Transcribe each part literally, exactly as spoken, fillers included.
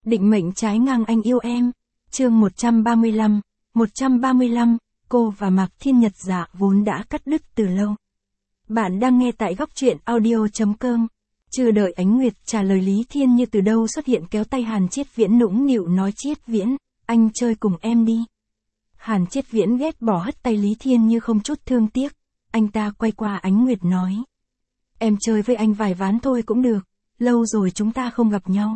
Định mệnh trái ngang anh yêu em. Chương một trăm ba mươi lăm. một trăm ba mươi lăm, cô và Mạc Thiên Nhật Dạ vốn đã cắt đứt từ lâu. Bạn đang nghe tại góc truyện audio.com. Chưa đợi Ánh Nguyệt trả lời, Lý Thiên Như từ đâu xuất hiện kéo tay Hàn Chiết Viễn nũng nịu nói: Chiết Viễn, anh chơi cùng em đi. Hàn Chiết Viễn ghét bỏ hất tay Lý Thiên Như không chút thương tiếc. Anh ta quay qua Ánh Nguyệt nói: Em chơi với anh vài ván thôi cũng được, lâu rồi chúng ta không gặp nhau.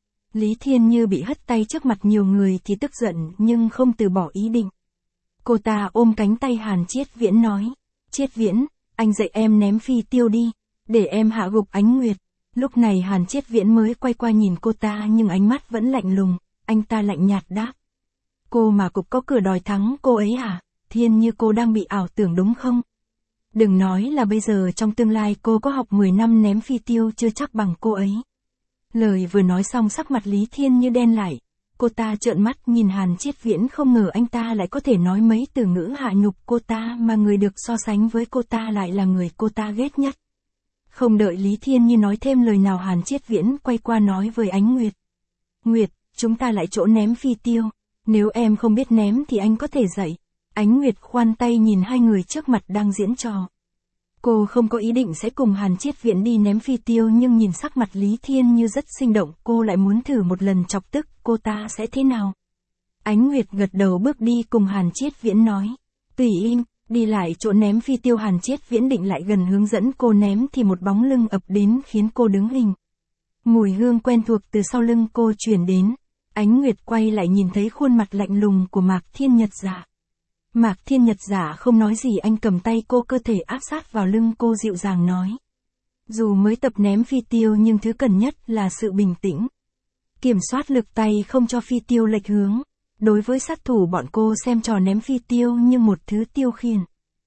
Lý Thiên Như bị hất tay trước mặt nhiều người thì tức giận nhưng không từ bỏ ý định. Cô ta ôm cánh tay Hàn Chiết Viễn nói: Chiết Viễn, anh dạy em ném phi tiêu đi, để em hạ gục Ánh Nguyệt. Lúc này Hàn Chiết Viễn mới quay qua nhìn cô ta nhưng ánh mắt vẫn lạnh lùng, anh ta lạnh nhạt đáp: Cô mà cục có cửa đòi thắng cô ấy hả? Thiên Như, cô đang bị ảo tưởng đúng không? Đừng nói là bây giờ, trong tương lai cô có học mười năm ném phi tiêu chưa chắc bằng cô ấy. Lời vừa nói xong sắc mặt Lý Thiên Như đen lại. Cô ta trợn mắt nhìn Hàn Chiết Viễn, không ngờ anh ta lại có thể nói mấy từ ngữ hạ nhục cô ta, mà người được so sánh với cô ta lại là người cô ta ghét nhất. Không đợi Lý Thiên Như nói thêm lời nào, Hàn Chiết Viễn quay qua nói với Ánh Nguyệt: Nguyệt, chúng ta lại chỗ ném phi tiêu. Nếu em không biết ném thì anh có thể dạy. Ánh Nguyệt khoan tay nhìn hai người trước mặt đang diễn trò. Cô không có ý định sẽ cùng Hàn Chiết Viễn đi ném phi tiêu, nhưng nhìn sắc mặt Lý Thiên Như rất sinh động, cô lại muốn thử một lần chọc tức cô ta sẽ thế nào. Ánh Nguyệt gật đầu bước đi cùng Hàn Chiết Viễn nói: Tùy im. Đi lại chỗ ném phi tiêu, Hàn Chiết Viễn định lại gần hướng dẫn cô ném thì một bóng lưng ập đến khiến cô đứng hình. Mùi hương quen thuộc từ sau lưng cô truyền đến. Ánh Nguyệt quay lại nhìn thấy khuôn mặt lạnh lùng của Mạc Thiên Nhật Dạ. Mạc Thiên Nhật Dạ không nói gì, anh cầm tay cô, cơ thể áp sát vào lưng cô, dịu dàng nói: Dù mới tập ném phi tiêu nhưng thứ cần nhất là sự bình tĩnh. Kiểm soát lực tay không cho phi tiêu lệch hướng. Đối với sát thủ, bọn cô xem trò ném phi tiêu như một thứ tiêu khiển.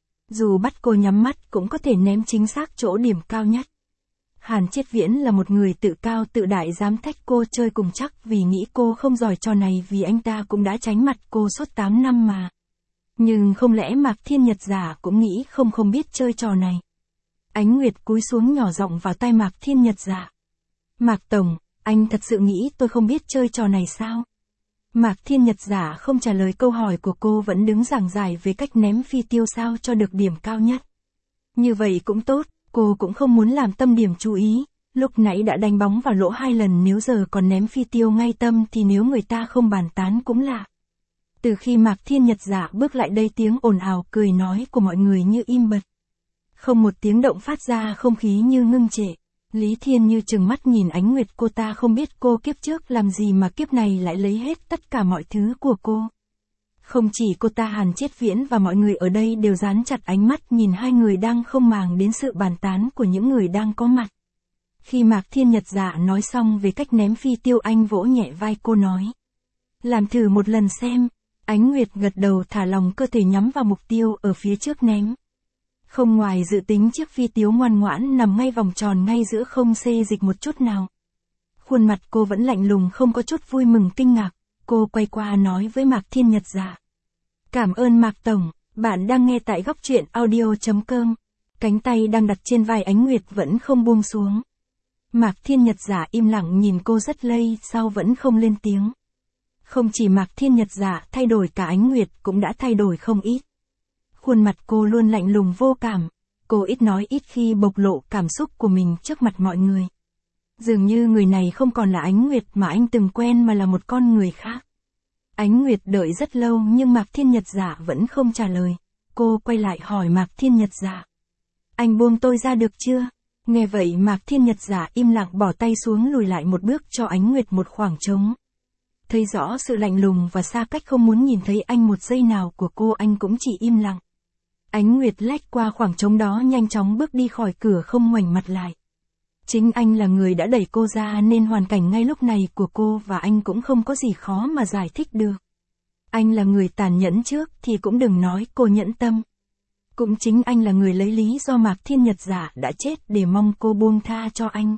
Dù bắt cô nhắm mắt cũng có thể ném chính xác chỗ điểm cao nhất. Hàn Chiết Viễn là một người tự cao tự đại, dám thách cô chơi cùng chắc vì nghĩ cô không giỏi trò này, vì anh ta cũng đã tránh mặt cô suốt tám năm mà. Nhưng không lẽ Mạc Thiên Nhật Dạ cũng nghĩ không không biết chơi trò này? Ánh Nguyệt cúi xuống nhỏ giọng vào tai Mạc Thiên Nhật Dạ: Mạc Tổng, anh thật sự nghĩ tôi không biết chơi trò này sao? Mạc Thiên Nhật Dạ không trả lời câu hỏi của cô, vẫn đứng giảng giải về cách ném phi tiêu sao cho được điểm cao nhất. Như vậy cũng tốt, cô cũng không muốn làm tâm điểm chú ý. Lúc nãy đã đánh bóng vào lỗ hai lần, nếu giờ còn ném phi tiêu ngay tâm thì nếu người ta không bàn tán cũng lạ. Từ khi Mạc Thiên Nhật Dạ bước lại đây, tiếng ồn ào cười nói của mọi người như im bặt. Không một tiếng động phát ra, không khí như ngưng trệ. Lý Thiên Như trừng mắt nhìn Ánh Nguyệt, cô ta không biết cô kiếp trước làm gì mà kiếp này lại lấy hết tất cả mọi thứ của cô. Không chỉ cô ta, Hàn Chiết Viễn và mọi người ở đây đều dán chặt ánh mắt nhìn hai người đang không màng đến sự bàn tán của những người đang có mặt. Khi Mạc Thiên Nhật Dạ nói xong về cách ném phi tiêu, anh vỗ nhẹ vai cô nói: Làm thử một lần xem. Ánh Nguyệt gật đầu, thả lòng cơ thể nhắm vào mục tiêu ở phía trước ném. Không ngoài dự tính, chiếc phi tiêu ngoan ngoãn nằm ngay vòng tròn ngay giữa, không xê dịch một chút nào. Khuôn mặt cô vẫn lạnh lùng, không có chút vui mừng kinh ngạc. Cô quay qua nói với Mạc Thiên Nhật Dạ: Cảm ơn Mạc Tổng. Bạn đang nghe tại góc truyện audio.com. Cánh tay đang đặt trên vai Ánh Nguyệt vẫn không buông xuống. Mạc Thiên Nhật Dạ im lặng nhìn cô rất lâu sau vẫn không lên tiếng. Không chỉ Mạc Thiên Nhật Dạ thay đổi, cả Ánh Nguyệt cũng đã thay đổi không ít. Khuôn mặt cô luôn lạnh lùng vô cảm. Cô ít nói, ít khi bộc lộ cảm xúc của mình trước mặt mọi người. Dường như người này không còn là Ánh Nguyệt mà anh từng quen, mà là một con người khác. Ánh Nguyệt đợi rất lâu nhưng Mạc Thiên Nhật Dạ vẫn không trả lời. Cô quay lại hỏi Mạc Thiên Nhật Dạ: Anh buông tôi ra được chưa? Nghe vậy Mạc Thiên Nhật Dạ im lặng bỏ tay xuống, lùi lại một bước cho Ánh Nguyệt một khoảng trống. Thấy rõ sự lạnh lùng và xa cách không muốn nhìn thấy anh một giây nào của cô, anh cũng chỉ im lặng. Ánh Nguyệt lách qua khoảng trống đó, nhanh chóng bước đi khỏi cửa, không ngoảnh mặt lại. Chính anh là người đã đẩy cô ra, nên hoàn cảnh ngay lúc này của cô và anh cũng không có gì khó mà giải thích được. Anh là người tàn nhẫn trước thì cũng đừng nói cô nhẫn tâm. Cũng chính anh là người lấy lý do Mạc Thiên Nhật Dạ đã chết để mong cô buông tha cho anh.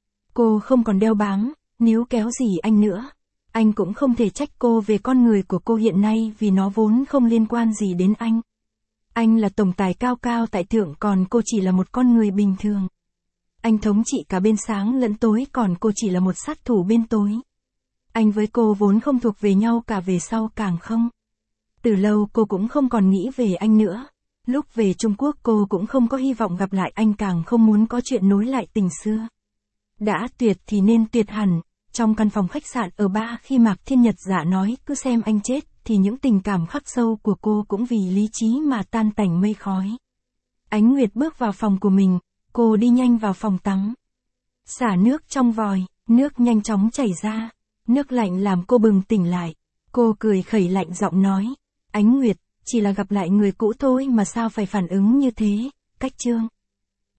Cô không còn đeo bám, níu kéo gì anh nữa. Anh cũng không thể trách cô về con người của cô hiện nay, vì nó vốn không liên quan gì đến anh. Anh là tổng tài cao cao tại thượng, còn cô chỉ là một con người bình thường. Anh thống trị cả bên sáng lẫn tối, còn cô chỉ là một sát thủ bên tối. Anh với cô vốn không thuộc về nhau, cả về sau càng không. Từ lâu cô cũng không còn nghĩ về anh nữa. Lúc về Trung Quốc cô cũng không có hy vọng gặp lại anh, càng không muốn có chuyện nối lại tình xưa. Đã tuyệt thì nên tuyệt hẳn. Trong căn phòng khách sạn ở Ba, khi Mạc Thiên Nhật Dạ nói cứ xem anh chết, thì những tình cảm khắc sâu của cô cũng vì lý trí mà tan tành mây khói. Ánh Nguyệt bước vào phòng của mình, cô đi nhanh vào phòng tắm. Xả nước trong vòi, nước nhanh chóng chảy ra. Nước lạnh làm cô bừng tỉnh lại. Cô cười khẩy lạnh giọng nói, Ánh Nguyệt, chỉ là gặp lại người cũ thôi mà sao phải phản ứng như thế, Cách Trương.